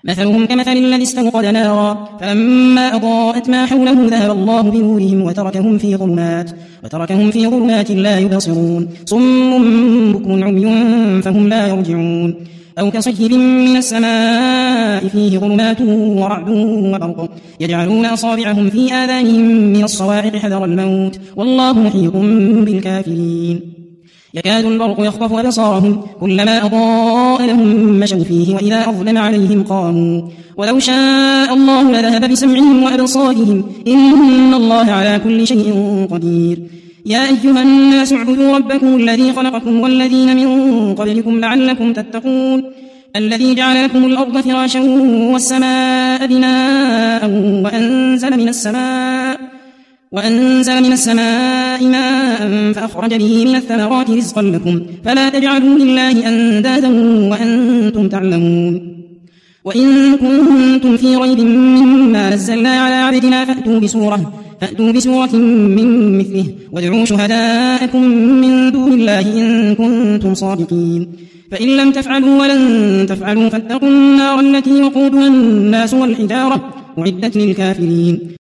مثلهم كمثل الذي استوقد نارا فلما أضاءت ما حوله ذهب الله بنورهم وتركهم في ظلمات لا يبصرون صم بكم عمي فهم لا يرجعون أو كصيب من السماء فيه ظلمات ورعد وبرق يجعلون أصابعهم في آذانهم من الصواعق حذر الموت والله محيط بالكافرين يكاد البرق يخطف أبصارهم كلما أضاء لهم مشوا فيه وإذا أظلم عليهم قاموا ولو شاء الله لذهب بسمعهم وأبصارهم إن الله على كل شيء قدير يا أيها الناس اعبدوا ربكم الذي خلقكم والذين من قبلكم لعلكم تتقون الذي جعل لكم الأرض فراشا والسماء بناء وأنزل من السماء ماء فأخرج به من الثمرات رزقا لكم فلا تجعلوا لله أندادا وأنتم تعلمون وإن كنتم في ريب مما نزلنا على عبدنا فأتوا بسورة من مثله وادعوا شهداءكم من دون الله إن كنتم صادقين فإن لم تفعلوا ولن تفعلوا فاتقوا النار التي وقودها الناس والحجارة أعدت للكافرين